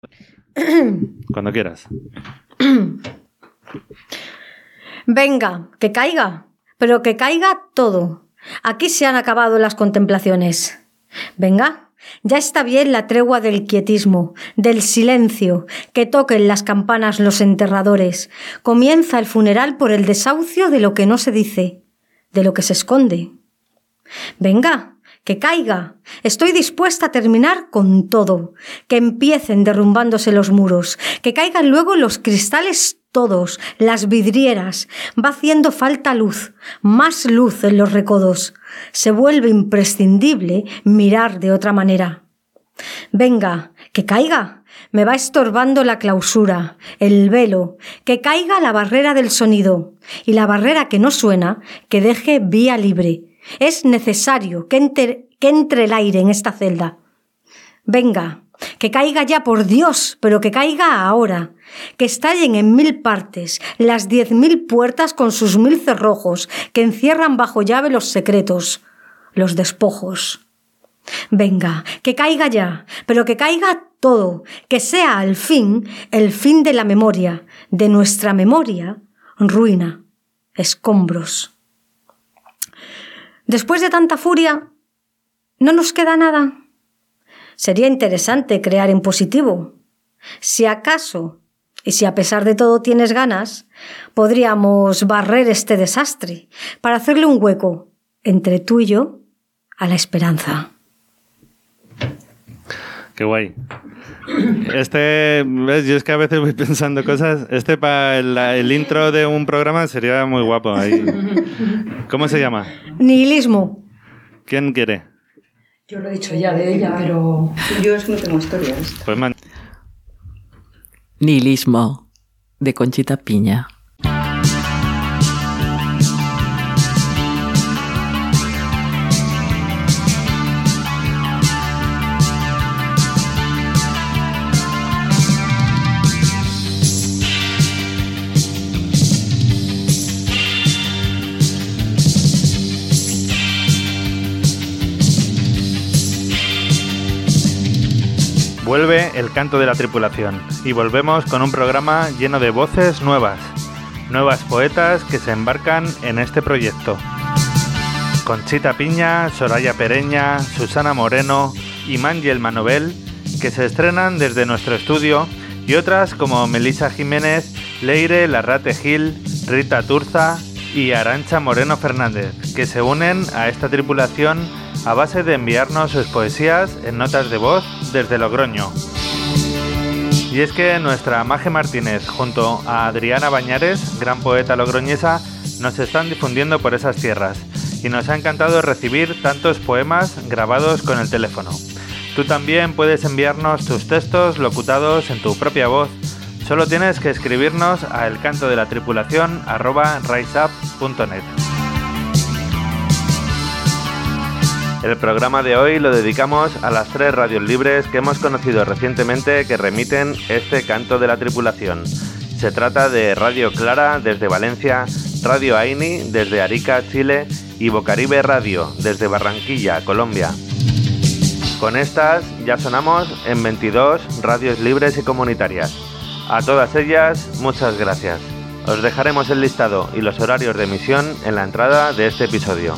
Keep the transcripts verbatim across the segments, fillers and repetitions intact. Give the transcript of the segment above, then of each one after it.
Cuando quieras. Venga, que caiga, pero que caiga todo. Aquí se han acabado las contemplaciones. Venga, ya está bien la tregua del quietismo, del silencio, que toquen las campanas los enterradores. Comienza el funeral por el desahucio de lo que no se dice, de lo que se esconde. Venga, que caiga. Estoy dispuesta a terminar con todo. Que empiecen derrumbándose los muros. Que caigan luego los cristales todos, las vidrieras. Va haciendo falta luz, más luz en los recodos. Se vuelve imprescindible mirar de otra manera. Venga, que caiga. Me va estorbando la clausura, el velo. Que caiga la barrera del sonido. Y la barrera que no suena, que deje vía libre. Es necesario que entre, que entre el aire en esta celda. Venga, que caiga ya por Dios, pero que caiga ahora. Que estallen en mil partes las diez mil puertas con sus mil cerrojos que encierran bajo llave los secretos, los despojos. Venga, que caiga ya, pero que caiga todo, que sea al fin el fin de la memoria, de nuestra memoria, ruina, escombros. Después de tanta furia, ¿no nos queda nada? Sería interesante crear en positivo. Si acaso, y si a pesar de todo tienes ganas, podríamos barrer este desastre para hacerle un hueco entre tú y yo a la esperanza. Qué guay. Este, ¿ves? Yo es que a veces voy pensando cosas. Este para el, el intro de un programa sería muy guapo. Ahí. ¿Cómo se llama? Nihilismo. ¿Quién quiere? Yo lo he dicho ya de ella, pero yo es que no tengo historias. Pues man. Nihilismo, de Conchita Piña. Vuelve el canto de la tripulación y volvemos con un programa lleno de voces nuevas, nuevas poetas que se embarcan en este proyecto. Conchita Piña, Soraya Pereña, Susana Moreno y Mangiel Manovel, que se estrenan desde nuestro estudio, y otras como Melissa Jiménez, Leire Larrate Gil, Rita Turza y Arantxa Moreno Fernández, que se unen a esta tripulación a base de enviarnos sus poesías en notas de voz desde Logroño. Y es que nuestra Maje Martínez junto a Adriana Bañares, gran poeta logroñesa, nos están difundiendo por esas tierras y nos ha encantado recibir tantos poemas grabados con el teléfono. Tú también puedes enviarnos tus textos locutados en tu propia voz. Solo tienes que escribirnos a elcantodelatripulación arroba riseup punto net. El programa de hoy lo dedicamos a las tres radios libres que hemos conocido recientemente que remiten este canto de la tripulación. Se trata de Radio Clara desde Valencia, Radio Aini desde Arica, Chile y Bocaribe Radio desde Barranquilla, Colombia. Con estas ya sonamos en veintidós radios libres y comunitarias. A todas ellas, muchas gracias. Os dejaremos el listado y los horarios de emisión en la entrada de este episodio.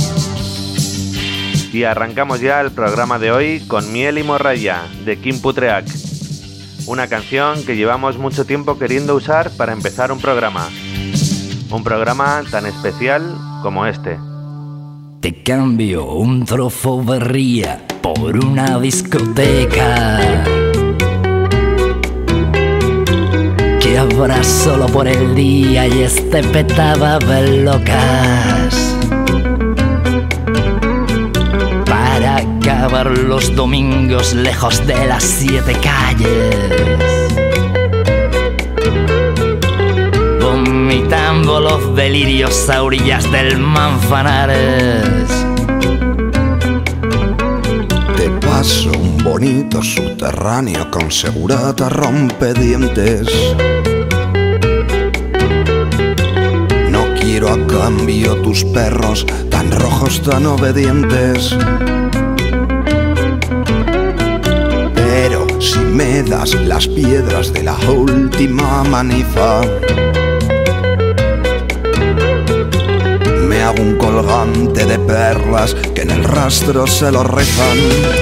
Y arrancamos ya el programa de hoy con Miel y Morralla, de Quim Putreach. Una canción que llevamos mucho tiempo queriendo usar para empezar un programa. Un programa tan especial como este. Te cambio un trozo de ría por una discoteca que habrá solo por el día y esté petada de locas. Para acabar los domingos lejos de las siete calles, vomitando los delirios a orillas del Manzanares. Te paso un bonito subterráneo con segurata rompedientes. No quiero a cambio tus perros tan rojos, tan obedientes. Pero si me das las piedras de la última manifa. Me hago un colgante de perlas que en el rastro se lo rezan.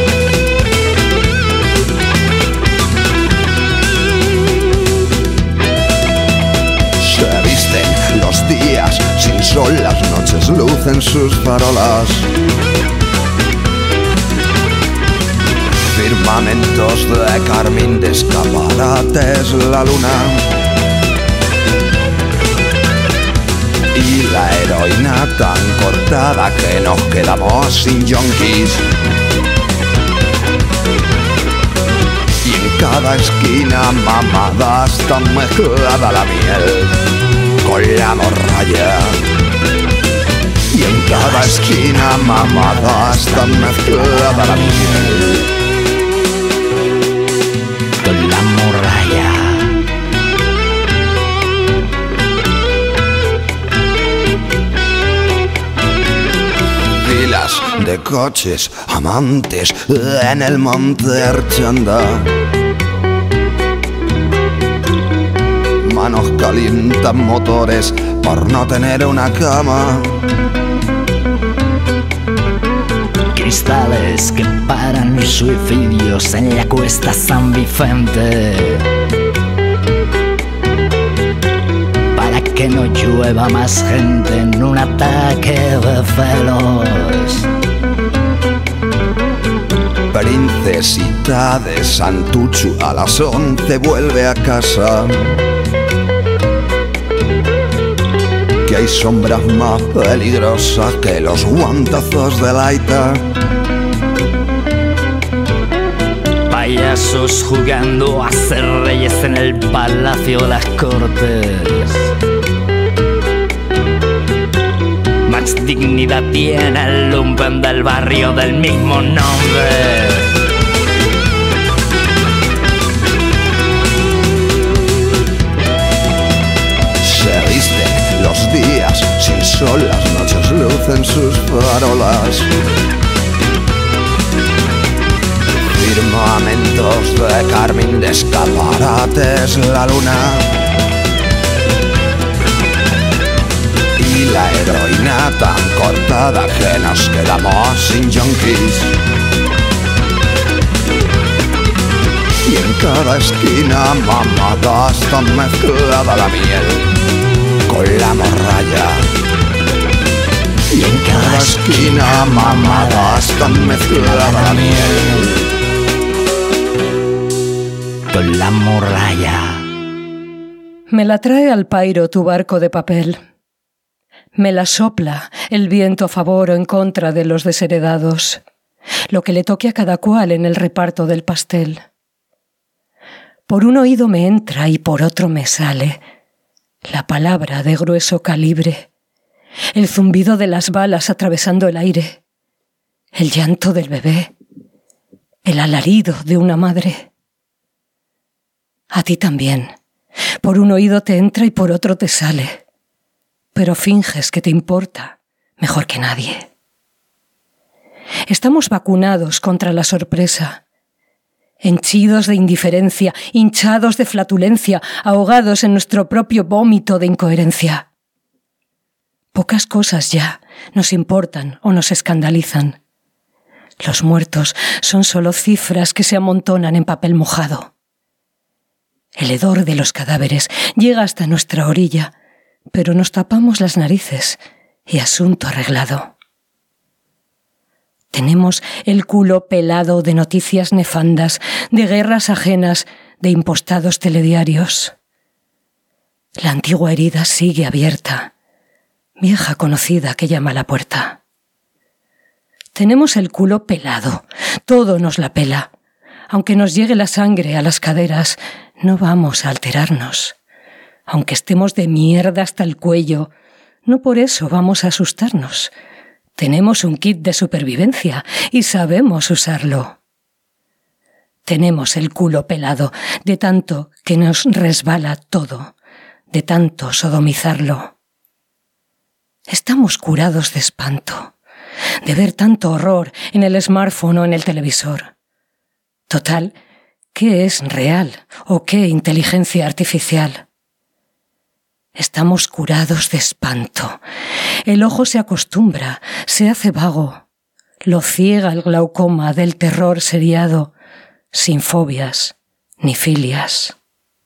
Se visten los días sin sol, las noches lucen sus farolas. Firmamentos de carmín, de escaparates la luna. Y la heroína tan cortada que nos quedamos sin yonkis. Y en cada esquina mamadas tan mezclada la miel con la morralla. Y en cada esquina mamadas tan mezclada la miel con la morralla. Filas de coches, amantes en el monte Archanda. Manos calientan motores por no tener una cama. Cristales que paran suicidios en la cuesta San Vicente, para que no llueva más gente en un ataque de celos. Princesita de Santuchu a las once vuelve a casa. Que hay sombras más peligrosas que los guantazos de Laita. Payasos jugando a ser reyes en el Palacio de las Cortes. Más dignidad tiene el lumpen del barrio del mismo nombre. Se visten los días sin sol, las noches lucen sus farolas. Firmamentos de carmín, de escaparates la luna. Y la heroína tan cortada que nos quedamos sin yonkis. Y en cada esquina mamadas tan mezclada la miel con la morralla. Y en cada esquina mamadas tan mezclada la miel con la morralla. Me la trae al pairo tu barco de papel. Me la sopla el viento a favor o en contra de los desheredados, lo que le toque a cada cual en el reparto del pastel. Por un oído me entra y por otro me sale la palabra de grueso calibre, el zumbido de las balas atravesando el aire, el llanto del bebé, el alarido de una madre. A ti también. Por un oído te entra y por otro te sale, pero finges que te importa mejor que nadie. Estamos vacunados contra la sorpresa, henchidos de indiferencia, hinchados de flatulencia, ahogados en nuestro propio vómito de incoherencia. Pocas cosas ya nos importan o nos escandalizan. Los muertos son solo cifras que se amontonan en papel mojado. El hedor de los cadáveres llega hasta nuestra orilla, pero nos tapamos las narices y asunto arreglado. Tenemos el culo pelado de noticias nefandas, de guerras ajenas, de impostados telediarios. La antigua herida sigue abierta, vieja conocida que llama a la puerta. Tenemos el culo pelado, todo nos la pela. Aunque nos llegue la sangre a las caderas, no vamos a alterarnos. Aunque estemos de mierda hasta el cuello, no por eso vamos a asustarnos. Tenemos un kit de supervivencia y sabemos usarlo. Tenemos el culo pelado de tanto que nos resbala todo, de tanto sodomizarlo. Estamos curados de espanto, de ver tanto horror en el smartphone o en el televisor. Total, ¿Qué es real o qué inteligencia artificial? Estamos curados de espanto. El ojo se acostumbra, se hace vago. Lo ciega el glaucoma del terror seriado, sin fobias ni filias.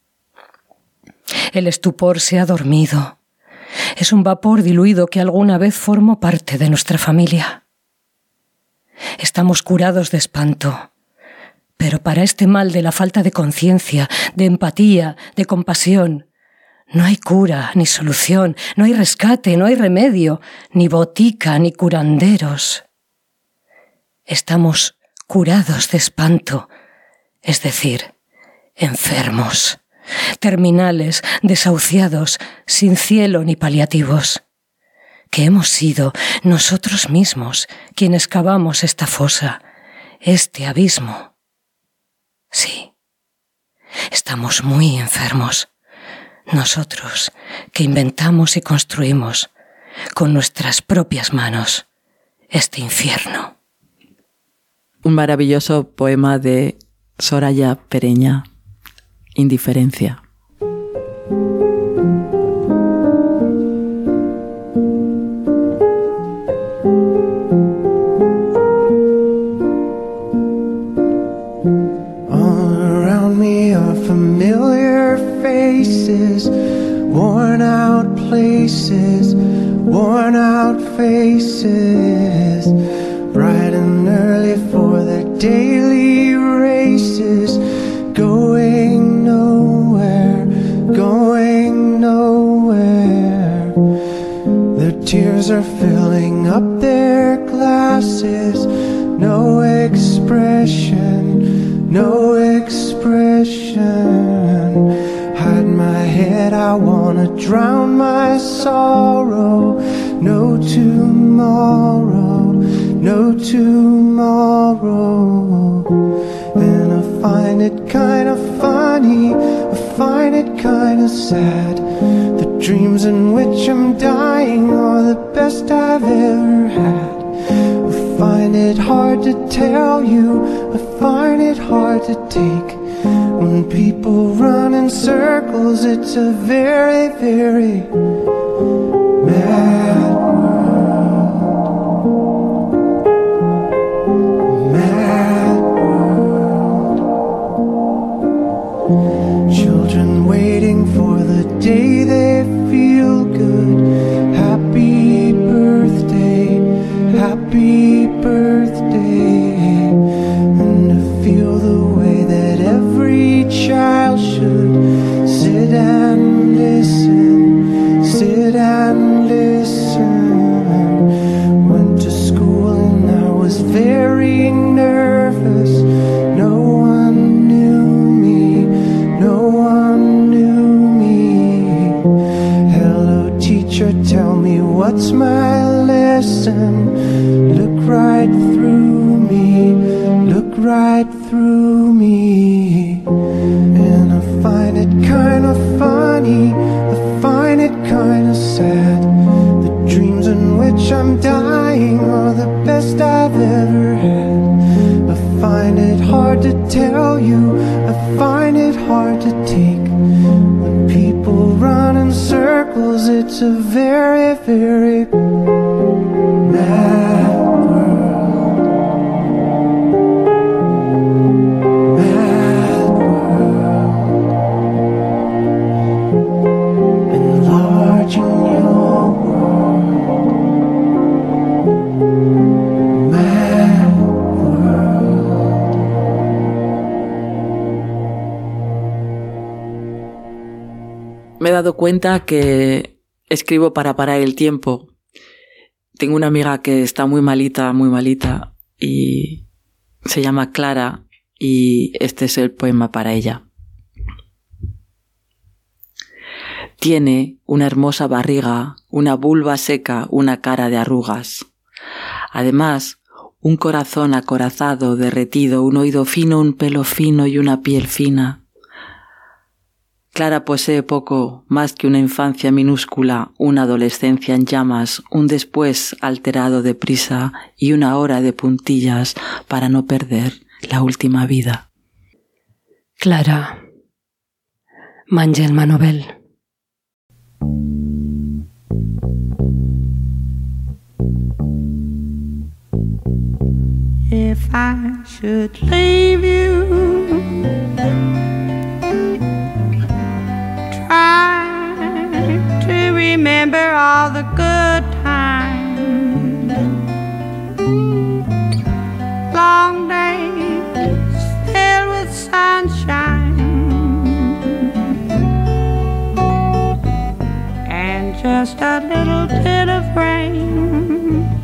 El estupor se ha dormido. Es un vapor diluido que alguna vez formó parte de nuestra familia. Estamos curados de espanto, pero para este mal de la falta de conciencia, de empatía, de compasión, no hay cura ni solución, no hay rescate, no hay remedio, ni botica ni curanderos. Estamos curados de espanto, es decir, enfermos, terminales, desahuciados, sin cielo ni paliativos, que hemos sido nosotros mismos quienes cavamos esta fosa, este abismo. Sí, estamos muy enfermos, nosotros que inventamos y construimos con nuestras propias manos este infierno. Un maravilloso poema de Soraya Pereña, Indiferencia. All around me are familiar faces, worn out places, worn out faces, bright and early for their daily races, going nowhere, going nowhere. Their tears are filling up their glasses, no expression, no expression. Hide my head, I wanna drown my sorrow. No tomorrow, no tomorrow. And I find it kinda funny, I find it kinda sad. The dreams in which I'm dying are the best I've ever had. I find it hard to tell you, I find it hard to take. When people run in circles, it's a very, very mad world. Mad world. Children waiting for the day they feel good. Happy birthday, happy birthday. And to feel the way that every child should sit and listen, sit and listen. Went to school and I was very nervous. No one knew me, no one knew me. Hello teacher, tell me what's my lesson. Look right through me, look right through me. And I find it kinda funny, I find it kinda sad. The dreams in which I'm dying are the best I've ever had. I find it hard to tell you, I find it hard to take. When people run in circles, it's a very, very mad world. Mad world. Enlarging your world. Mad world. Me he dado cuenta que escribo para parar el tiempo. Tengo una amiga que está muy malita, muy malita, y se llama Clara, y este es el poema para ella. Tiene una hermosa barriga, una vulva seca, una cara de arrugas. Además, un corazón acorazado, derretido, un oído fino, un pelo fino y una piel fina. Clara posee poco más que una infancia minúscula, una adolescencia en llamas, un después alterado de prisa y una hora de puntillas para no perder la última vida. Clara Mangelma Nobel. If I should leave you, try to remember all the good times, long days filled with sunshine, and just a little bit of rain.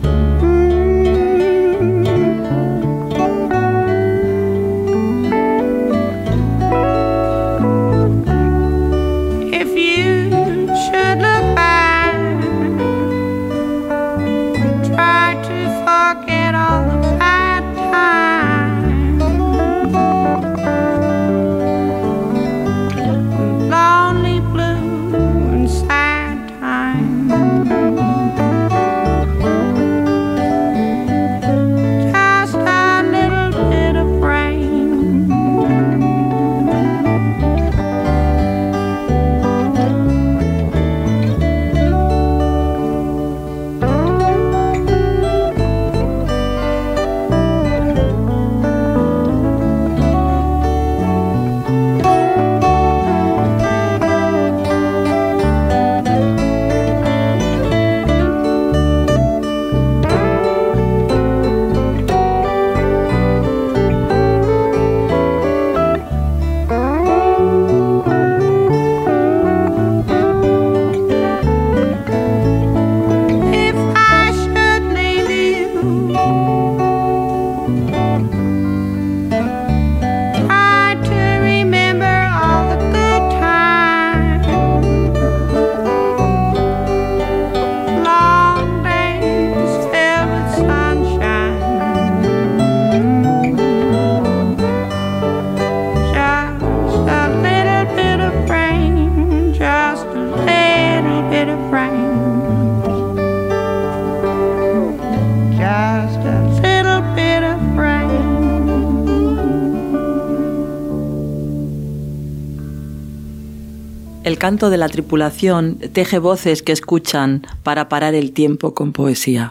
El canto de la tripulación teje voces que escuchan para parar el tiempo con poesía.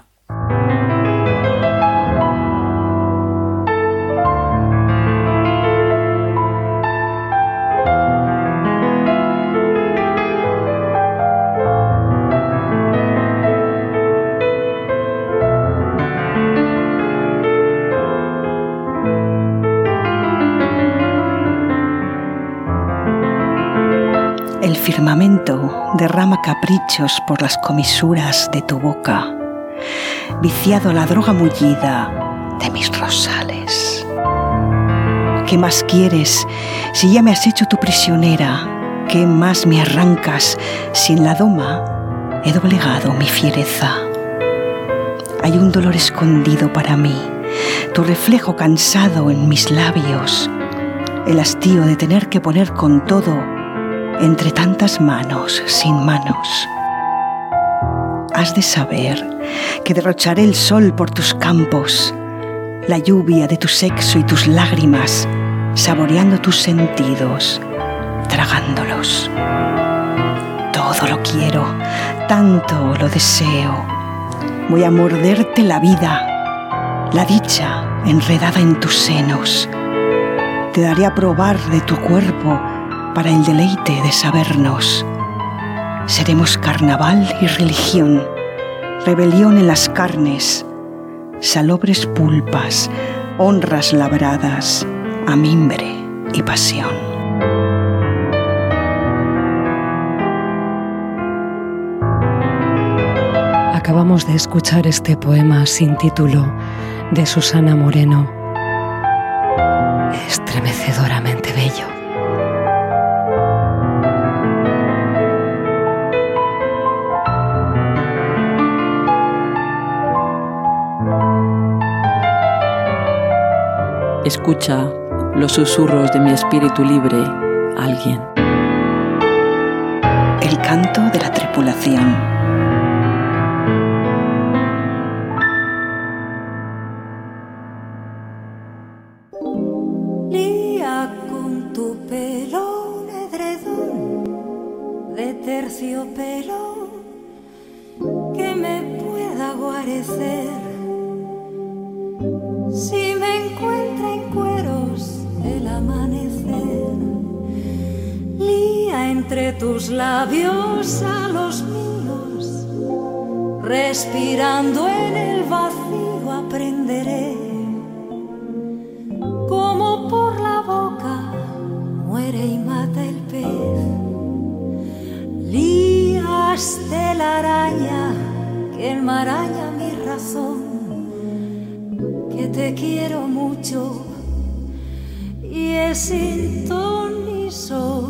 El firmamento derrama caprichos por las comisuras de tu boca, viciado a la droga mullida de mis rosales. ¿Qué más quieres si ya me has hecho tu prisionera? ¿Qué más me arrancas si en la doma he doblegado mi fiereza? Hay un dolor escondido para mí, tu reflejo cansado en mis labios, el hastío de tener que poner con todo entre tantas manos sin manos. Has de saber que derrocharé el sol por tus campos, la lluvia de tu sexo y tus lágrimas, saboreando tus sentidos, tragándolos. Todo lo quiero, tanto lo deseo. Voy a morderte la vida, la dicha enredada en tus senos. Te daré a probar de tu cuerpo para el deleite de sabernos. Seremos carnaval y religión, rebelión en las carnes, salobres pulpas, honras labradas a mimbre y pasión. Acabamos de escuchar este poema sin título de Susana Moreno, estremecedoramente bello. Escucha los susurros de mi espíritu libre, alguien. El canto de la tripulación. Lía con tu de terciopelo que me pueda guarecer. Si me encuentra en cueros el amanecer, lía entre tus labios a los míos, respirando en el vacío aprenderé cómo por la boca muere y mata el pez. Lías de la araña que enmaraña mi razón, que te quiero mucho y es sin ton ni son.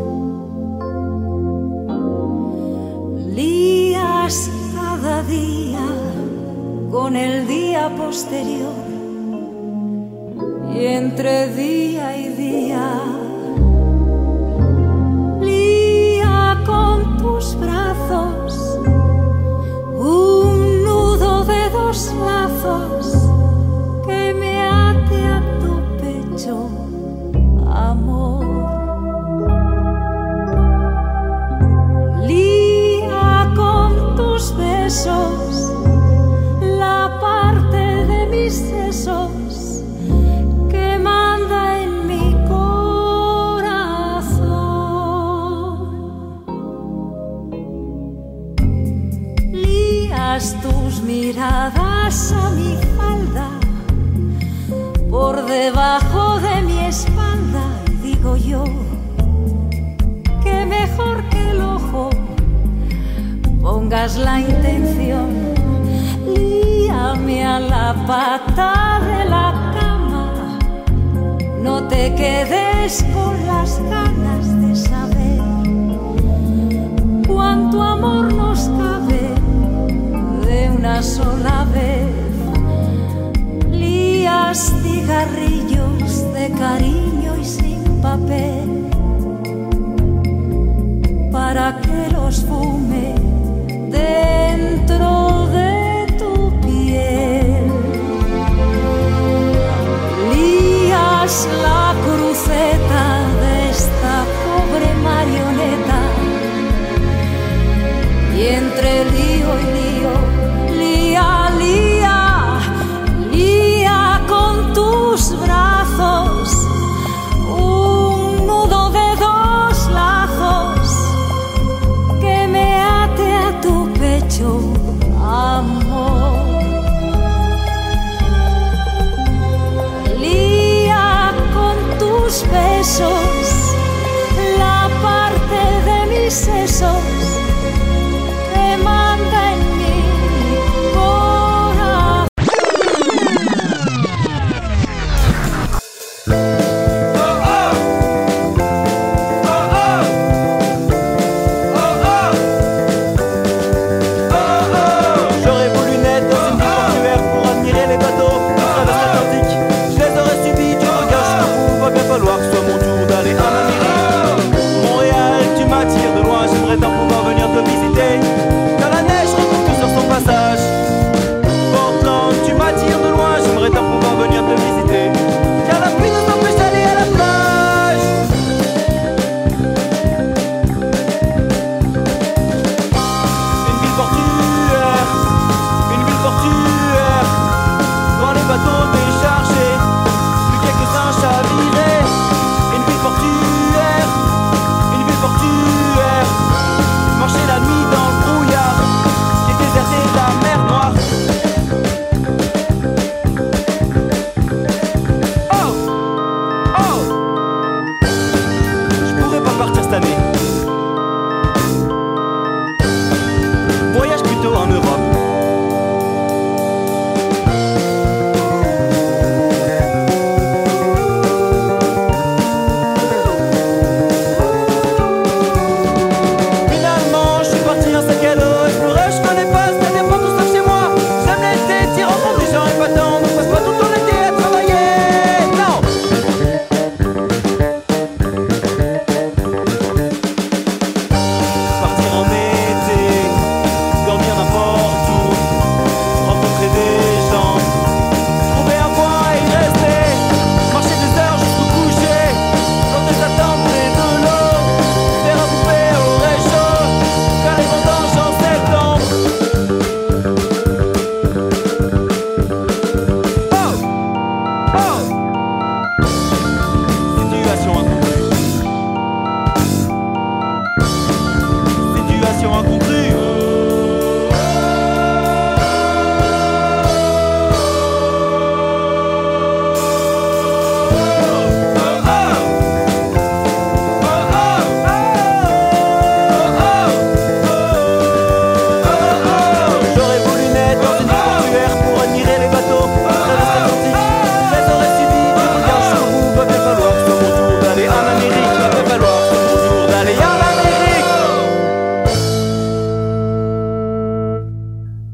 Lías cada día con el día posterior, y entre día y día lía con tus brazos un nudo de dos lazos que me ate a tu pecho, amor. Lía con tus besos la parte de mis sesos que manda en mi corazón. Lías tus miradas a mi falda por debajo de mi espalda, y digo yo que mejor que el ojo pongas la intención. Líame a la pata de la cama, no te quedes con las ganas de saber cuánto amor nos cabe de una sola vez. Lías cigarrillos de cariño y sin papel para que los fume dentro de tu piel. Lías la cruceta de esta pobre marioneta, y entre lío y lío, lía, lía, lía con tus brazos un nudo de dos lazos que me ate a tu pecho, amor. Lía con tus besos la parte de mis sesos que manda en mi corazón. J'aurais voulu naître dans une ville portuaire pour admirer les bateaux qui traversent l'Atlantique. Je les aurais subis du regard jusqu'au bout, va bien falloir que ce soit mon tour d'aller en Amérique. Montréal, tu m'attires de loin, j'aimerais t'en pouvoir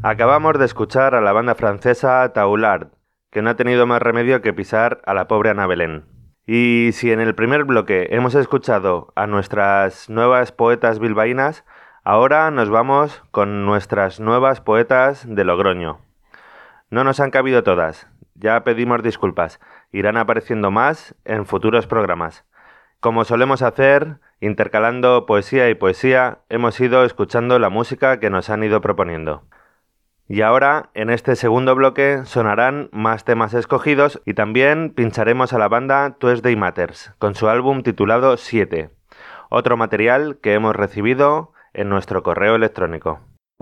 Acabamos de escuchar a la banda francesa Taulard, que no ha tenido más remedio que pisar a la pobre Ana Belén. Y si en el primer bloque hemos escuchado a nuestras nuevas poetas bilbaínas, ahora nos vamos con nuestras nuevas poetas de Logroño. No nos han cabido todas, ya pedimos disculpas, irán apareciendo más en futuros programas. Como solemos hacer, intercalando poesía y poesía, hemos ido escuchando la música que nos han ido proponiendo. Y ahora, en este segundo bloque, sonarán más temas escogidos y también pincharemos a la banda Tuesday Matters, con su álbum titulado siete, otro material que hemos recibido en nuestro correo electrónico.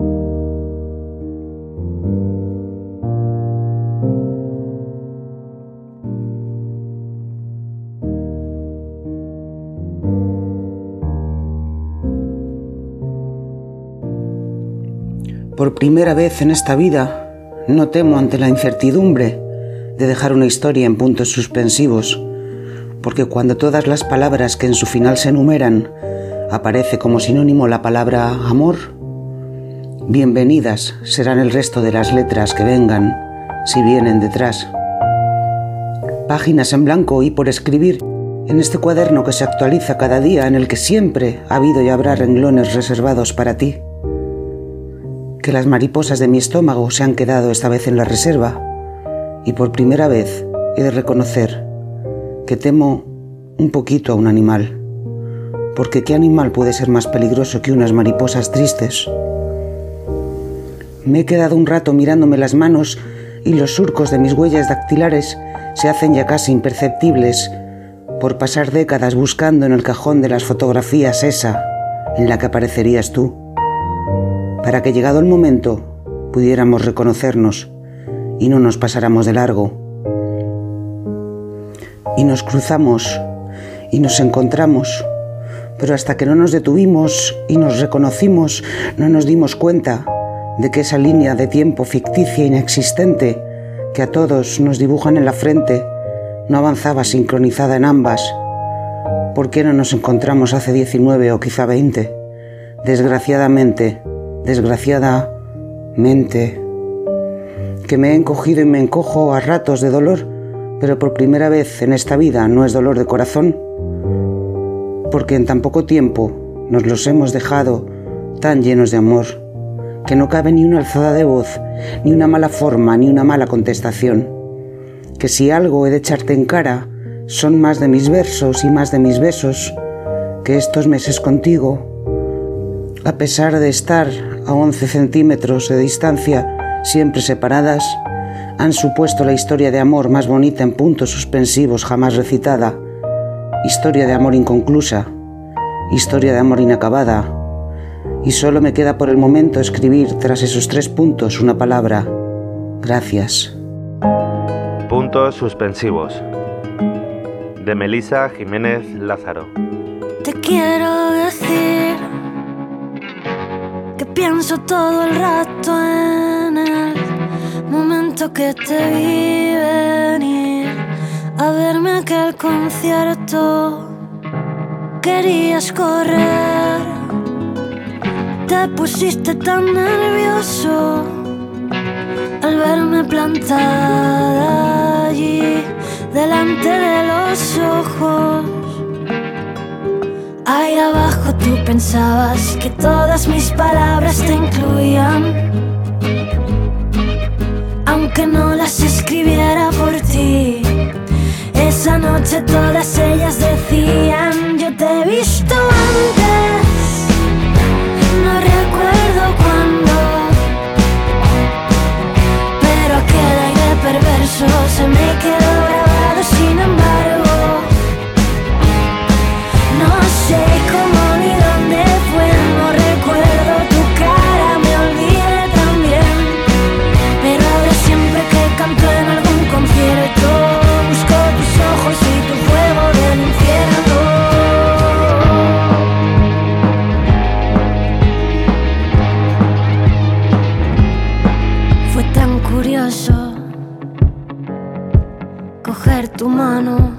Por primera vez en esta vida, no temo ante la incertidumbre de dejar una historia en puntos suspensivos, porque cuando todas las palabras que en su final se enumeran aparece como sinónimo la palabra amor, bienvenidas serán el resto de las letras que vengan, si vienen detrás. Páginas en blanco y por escribir en este cuaderno que se actualiza cada día, en el que siempre ha habido y habrá renglones reservados para ti. Que las mariposas de mi estómago se han quedado esta vez en la reserva, y por primera vez he de reconocer que temo un poquito a un animal, porque ¿qué animal puede ser más peligroso que unas mariposas tristes? Me he quedado un rato mirándome las manos y los surcos de mis huellas dactilares se hacen ya casi imperceptibles por pasar décadas buscando en el cajón de las fotografías esa en la que aparecerías tú, para que llegado el momento pudiéramos reconocernos y no nos pasáramos de largo. Y nos cruzamos y nos encontramos, pero hasta que no nos detuvimos y nos reconocimos, no nos dimos cuenta de que esa línea de tiempo ficticia e inexistente que a todos nos dibujan en la frente no avanzaba sincronizada en ambas. ¿Por qué no nos encontramos hace diecinueve o quizá veinte? Desgraciadamente, desgraciadamente, que me he encogido y me encojo a ratos de dolor, pero por primera vez en esta vida no es dolor de corazón, porque en tan poco tiempo nos los hemos dejado tan llenos de amor, que no cabe ni una alzada de voz, ni una mala forma, ni una mala contestación, que si algo he de echarte en cara, son más de mis versos y más de mis besos, que estos meses contigo, a pesar de estar a once centímetros de distancia, siempre separadas, han supuesto la historia de amor más bonita en puntos suspensivos jamás recitada, historia de amor inconclusa, historia de amor inacabada, y solo me queda por el momento escribir tras esos tres puntos una palabra: gracias. Puntos suspensivos, de Melisa Jiménez Lázaro. Te quiero decir que pienso todo el rato en el momento que te vi venir a verme a aquel concierto. Querías correr, te pusiste tan nervioso al verme plantada allí delante de los ojos. Ahí abajo tú pensabas que todas mis palabras te incluían, aunque no las escribiera por ti. Esa noche todas ellas decían: yo te he visto antes, no recuerdo cuándo, pero aquel aire perverso se me quedó grabado. Sin embargo, no sé cómo ni dónde fue, no recuerdo tu cara, me olvidé también, pero ahora siempre que canto en algún concierto busco tus ojos y tu fuego del infierno. Fue tan curioso coger tu mano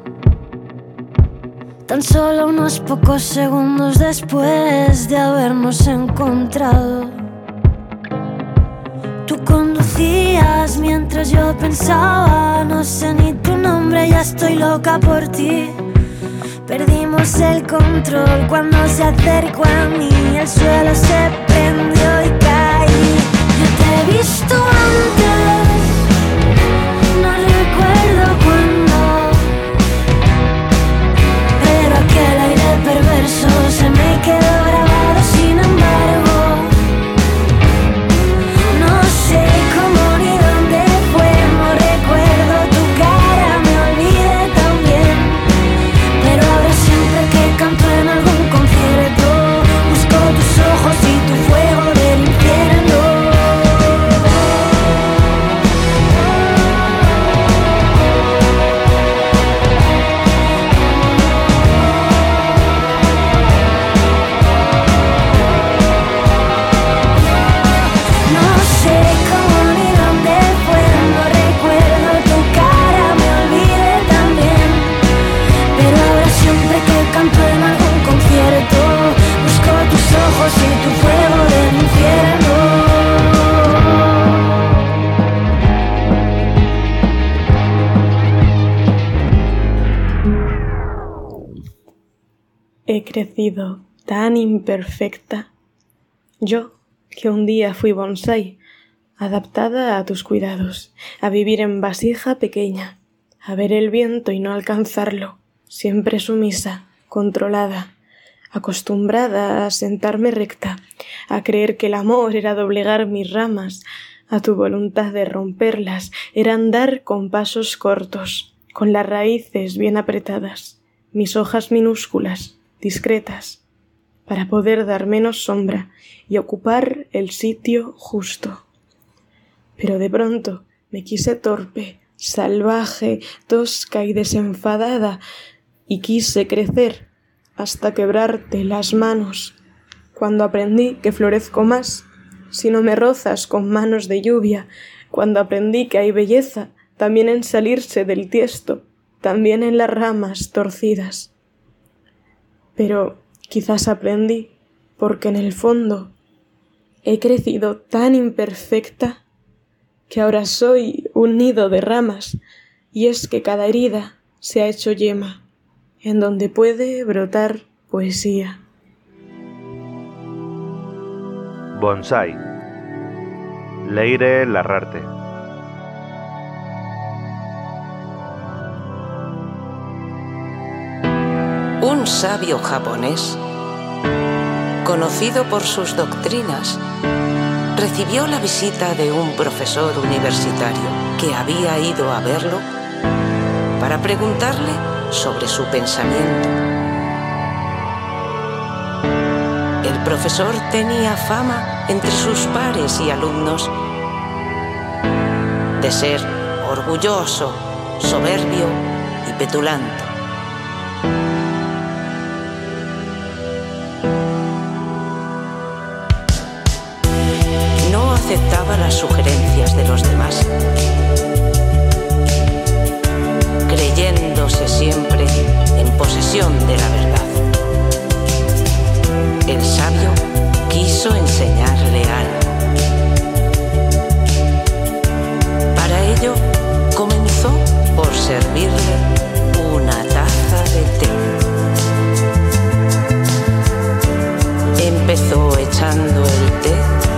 tan solo unos pocos segundos después de habernos encontrado. Tú conducías mientras yo pensaba, no sé ni tu nombre, ya estoy loca por ti. Perdimos el control cuando se acercó a mí, el suelo se prendió y caí. Yo te he visto antes, no recuerdo cuándo, pero aquel aire perverso se me quedó grabado sin embargo. No sé cómo ni dónde fue, no recuerdo tu cara, me olvidé también. Pero ahora siempre que canto en algún concierto, busco tus ojos y tu fuego del infierno. Y tu fuego del infierno. He crecido tan imperfecta, yo que un día fui bonsai, adaptada a tus cuidados, a vivir en vasija pequeña, a ver el viento y no alcanzarlo, siempre sumisa, controlada, acostumbrada a sentarme recta, a creer que el amor era doblegar mis ramas, a tu voluntad de romperlas era andar con pasos cortos, con las raíces bien apretadas, mis hojas minúsculas, discretas, para poder dar menos sombra y ocupar el sitio justo. Pero de pronto me quise torpe, salvaje, tosca y desenfadada, y quise crecer hasta quebrarte las manos, cuando aprendí que florezco más si no me rozas con manos de lluvia, cuando aprendí que hay belleza también en salirse del tiesto, también en las ramas torcidas. Pero quizás aprendí porque en el fondo he crecido tan imperfecta que ahora soy un nido de ramas, y es que cada herida se ha hecho yema, en donde puede brotar poesía. Bonsai. Leire Larrarte. Un sabio japonés, conocido por sus doctrinas, recibió la visita de un profesor universitario que había ido a verlo para preguntarle sobre su pensamiento. El profesor tenía fama entre sus pares y alumnos de ser orgulloso, soberbio y petulante. No aceptaba las sugerencias de los demás, creyéndose siempre en posesión de la verdad. El sabio quiso enseñarle algo. Para ello, comenzó por servirle una taza de té. Empezó echando el té.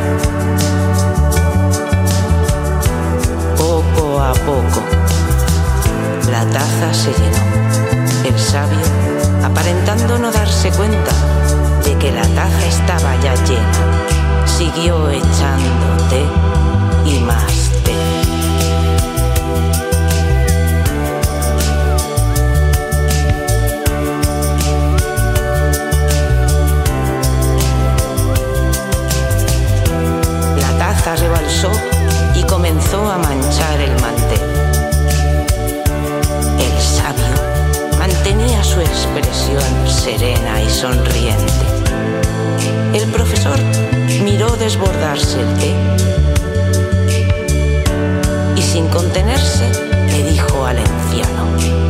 Poco a poco, la taza se llenó. El sabio, aparentando no darse cuenta de que la taza estaba ya llena, siguió echando té y más té. La taza rebalsó y comenzó a manchar el mantel. El sabio mantenía su expresión serena y sonriente. El profesor miró desbordarse el té y sin contenerse le dijo al anciano: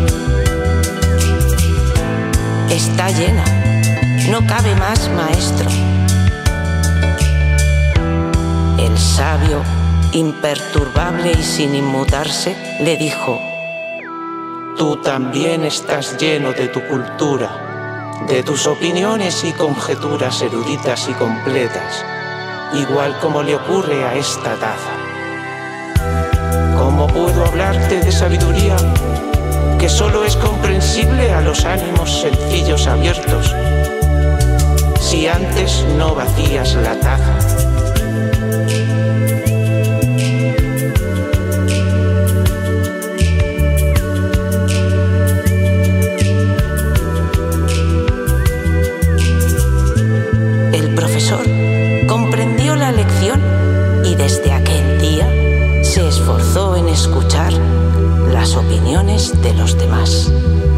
«Está llena, no cabe más, maestro». El sabio imperturbable y sin inmutarse, le dijo: tú también estás lleno de tu cultura, de tus opiniones y conjeturas eruditas y completas, igual como le ocurre a esta taza. ¿Cómo puedo hablarte de sabiduría que solo es comprensible a los ánimos sencillos abiertos, si antes no vacías la taza? El profesor comprendió la lección y desde aquel día se esforzó en escuchar las opiniones de los demás.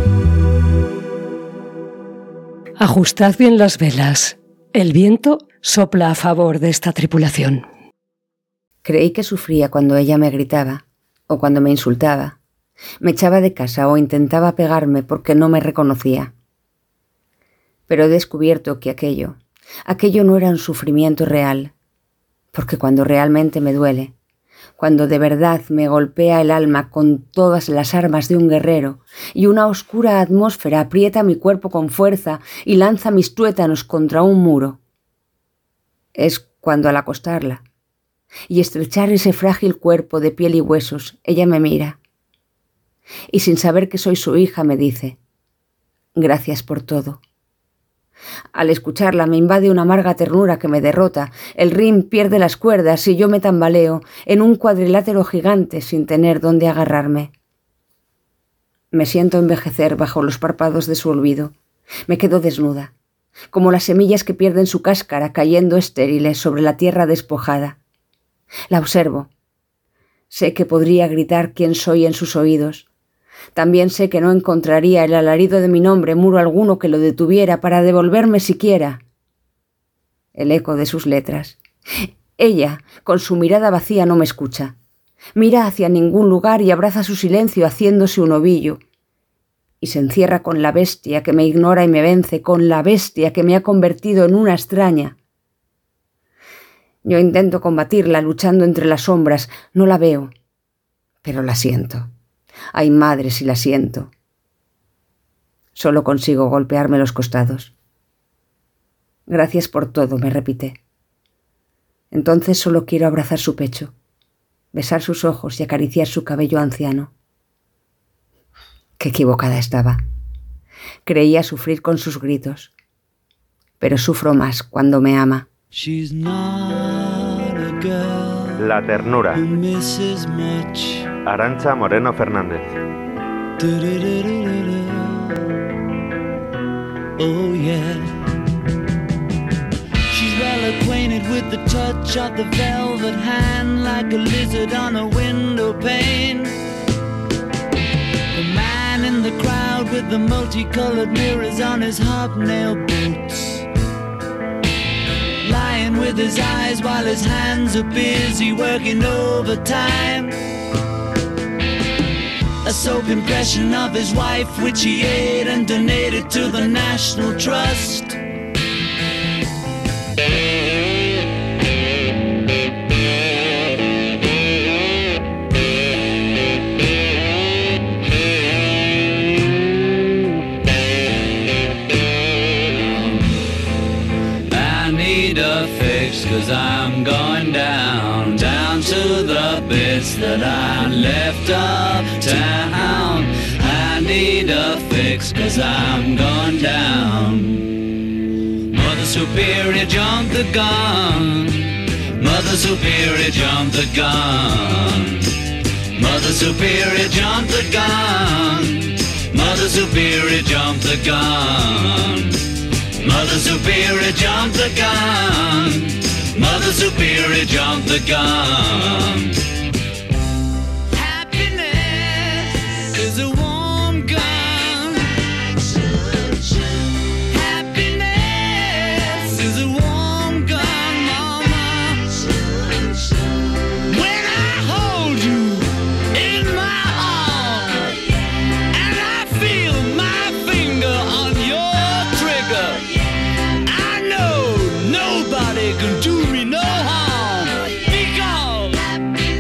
Ajustad bien las velas. El viento sopla a favor de esta tripulación. Creí que sufría cuando ella me gritaba o cuando me insultaba, me echaba de casa o intentaba pegarme porque no me reconocía. Pero he descubierto que aquello, aquello no era un sufrimiento real, porque cuando realmente me duele, cuando de verdad me golpea el alma con todas las armas de un guerrero y una oscura atmósfera aprieta mi cuerpo con fuerza y lanza mis tuétanos contra un muro, es cuando al acostarla y estrechar ese frágil cuerpo de piel y huesos, ella me mira y sin saber que soy su hija me dice: gracias por todo. Al escucharla me invade una amarga ternura que me derrota, el rin pierde las cuerdas y yo me tambaleo en un cuadrilátero gigante sin tener dónde agarrarme. Me siento envejecer bajo los párpados de su olvido. Me quedo desnuda, como las semillas que pierden su cáscara cayendo estériles sobre la tierra despojada. La observo. Sé que podría gritar quién soy en sus oídos. También sé que no encontraría el alarido de mi nombre muro alguno que lo detuviera para devolverme siquiera el eco de sus letras. Ella, con su mirada vacía, no me escucha. Mira hacia ningún lugar y abraza su silencio haciéndose un ovillo. Y se encierra con la bestia que me ignora y me vence, con la bestia que me ha convertido en una extraña. Yo intento combatirla luchando entre las sombras. No la veo, pero la siento. Ay, madre, si la siento. Solo consigo golpearme los costados. Gracias por todo, me repite. Entonces solo quiero abrazar su pecho, besar sus ojos y acariciar su cabello anciano. Qué equivocada estaba. Creía sufrir con sus gritos, pero sufro más cuando me ama. La ternura. Arantxa Moreno Fernández. Oh yeah. She's well acquainted with the touch of the velvet hand, like a lizard on a window pane. The man in the crowd with the multicolored mirrors on his hobnail boots, lying with his eyes while his hands are busy working overtime. A soap impression of his wife, which he ate and donated to the National Trust. I need a fix, 'cause I'm going down, down to the bits that I left uptown. I need a fix, 'cause I'm going down. Mother Superior, jump the gun. Mother Superior, jump the gun. Mother Superior, jump the gun. Mother Superior, jump the gun. Mother Superior, jump the gun. Mother Superior, jump the gun. Happiness is a warm gun. Happiness is a warm gun, mama. When I hold you in my arms and I feel my finger on your trigger, I know nobody can do me no harm, because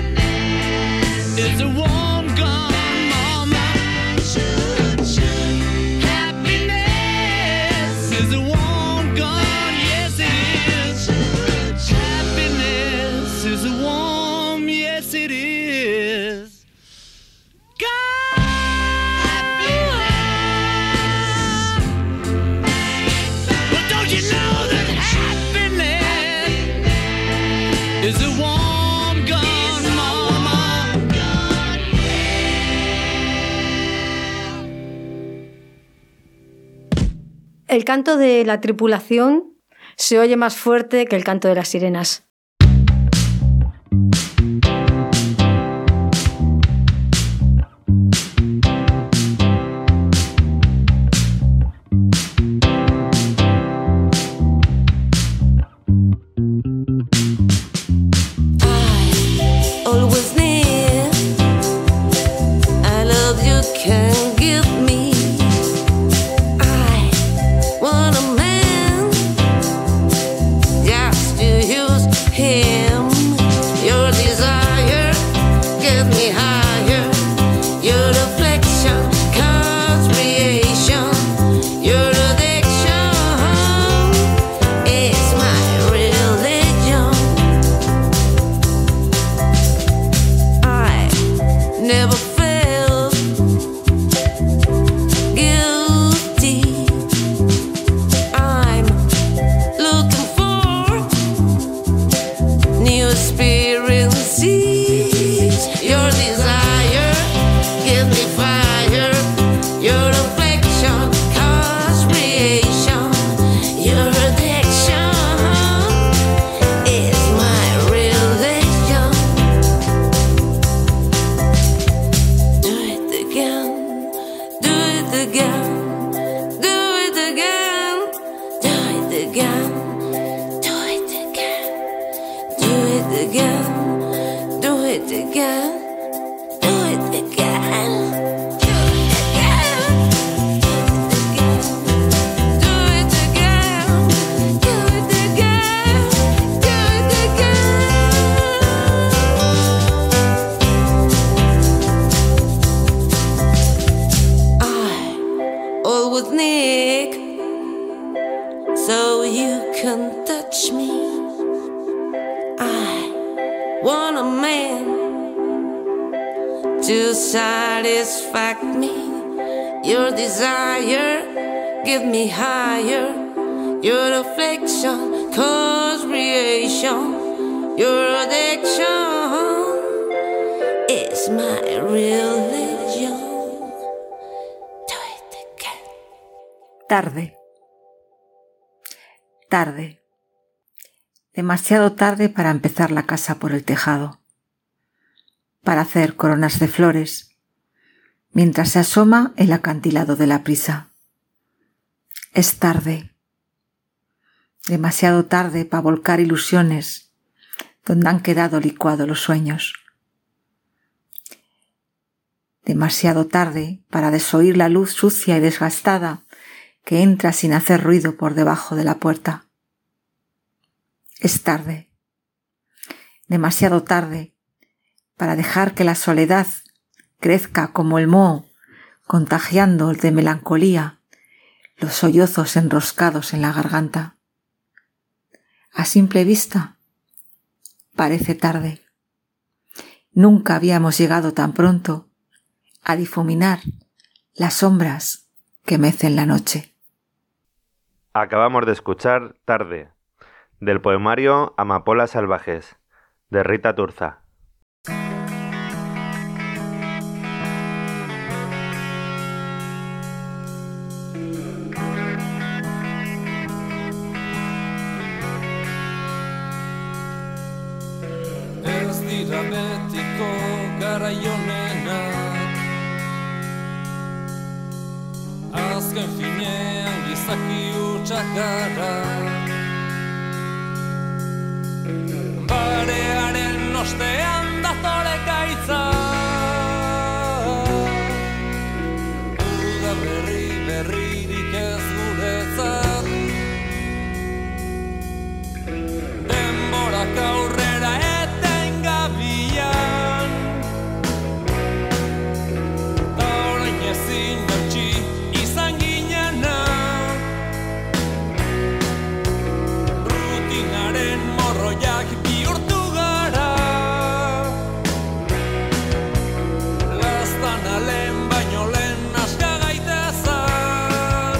El canto de la tripulación se oye más fuerte que el canto de las sirenas. Tarde. Tarde. Demasiado tarde para empezar la casa por el tejado, para hacer coronas de flores, mientras se asoma el acantilado de la prisa. Es tarde. Demasiado tarde para volcar ilusiones donde han quedado licuados los sueños. Demasiado tarde para desoír la luz sucia y desgastada que entra sin hacer ruido por debajo de la puerta. Es tarde. Demasiado tarde para dejar que la soledad crezca como el moho, contagiando de melancolía los sollozos enroscados en la garganta. A simple vista, parece tarde. Nunca habíamos llegado tan pronto a difuminar las sombras que mecen la noche. Acabamos de escuchar Tarde, del poemario Amapolas salvajes, de Rita Turza. Ez dira betiko garai honenak, azken finean gizaki hutsak gara. Barearen ostean datore gaitza, uda berri berririk ez guretzat. Denborak aurrera eten gabian, ta orain ezin bertsi izan ginena. Rutinaren morroiak bihurtu gara, laztana lehen baino lehen aska gaitezan.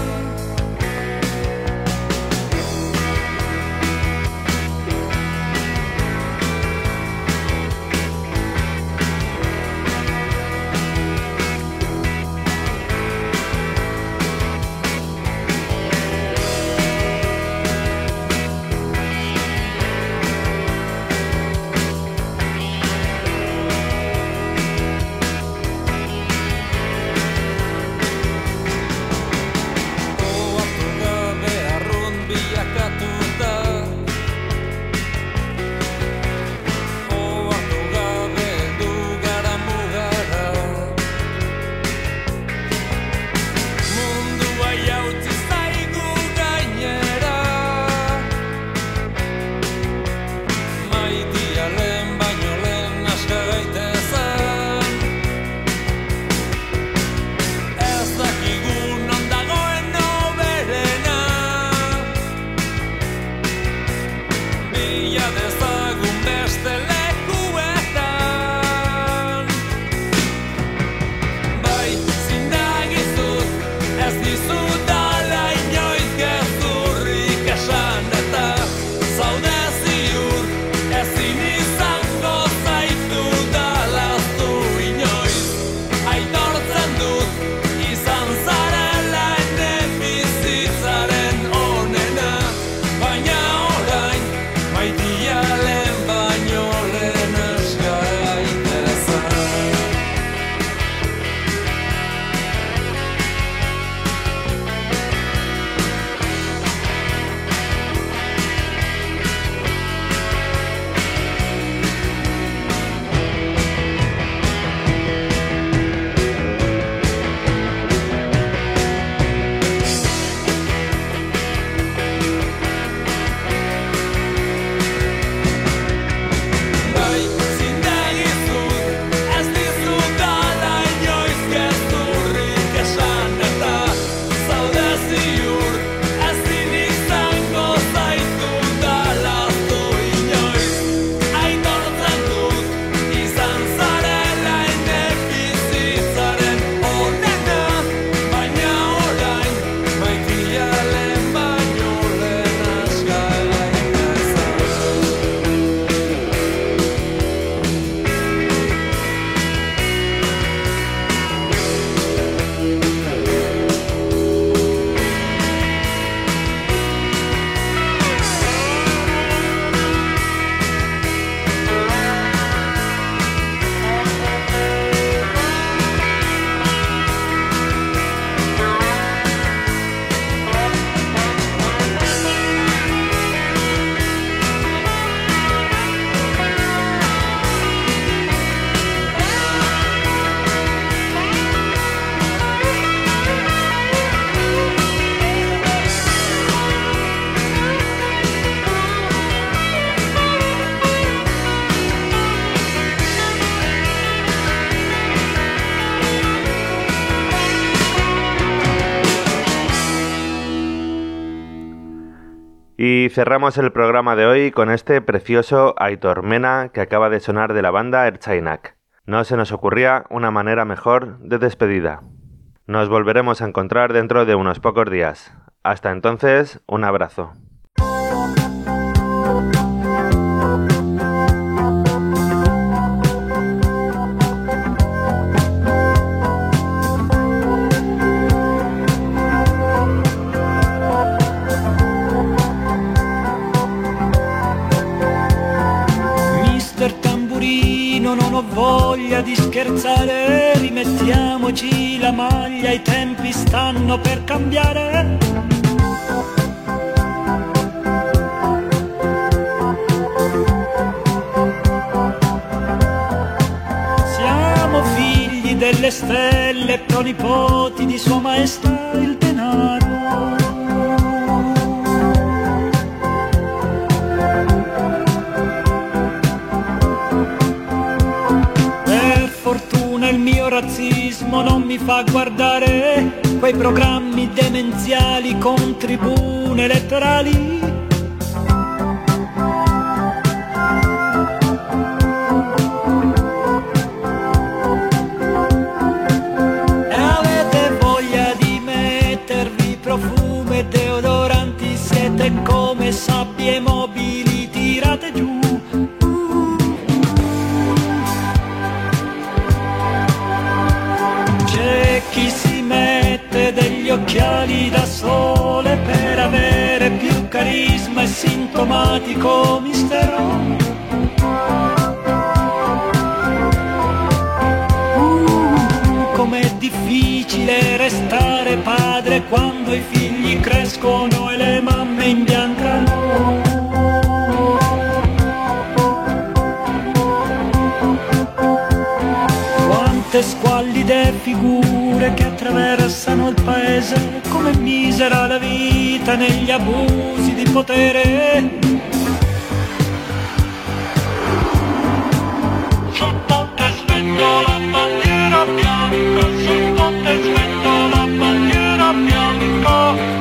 Y cerramos el programa de hoy con este precioso Aitor Mena que acaba de sonar de la banda Ertzainak. No se nos ocurría una manera mejor de despedida. Nos volveremos a encontrar dentro de unos pocos días. Hasta entonces, un abrazo. Non ho voglia di scherzare, rimettiamoci la maglia, i tempi stanno per cambiare. Siamo figli delle stelle, pronipoti di Sua Maestà il denaro. Il mio razzismo non mi fa guardare quei programmi demenziali con tribune elettorali. E avete voglia di mettervi profumo e deodoranti, siete come sabbie mobili tirate giù. Chi si mette degli occhiali da sole per avere più carisma e sintomatico mistero. Uh, com'è difficile restare padre quando i figli crescono e le mamme imbiancano. Squallide figure che attraversano il paese, come misera la vita negli abusi di potere. Sul ponte svendo la bandiera bianca, sul ponte svendo la bandiera bianca.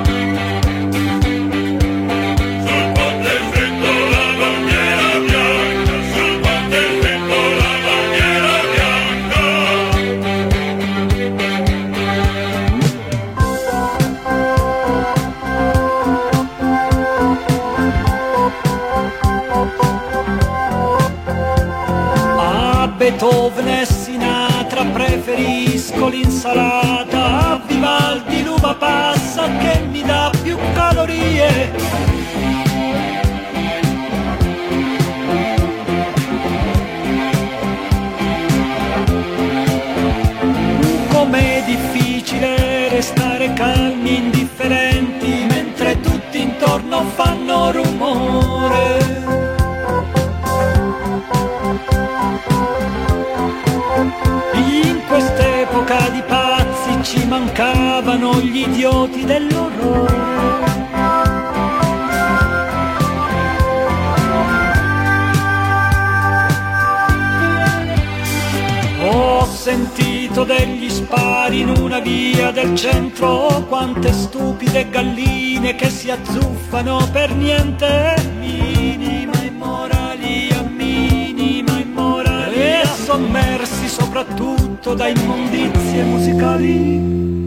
Beethoven e Sinatra preferisco l'insalata, a Vivaldi l'uva passa che mi dà più calorie. Com'è difficile restare calmi, indifferenti, mentre tutti intorno fanno rumore. In quest'epoca di pazzi ci mancavano gli idioti dell'orrore. Ho sentito degli spari in una via del centro, quante stupide galline che si azzuffano per niente. Minima immorali a minima immorali, e sommersi soprattutto da immondizie musicali.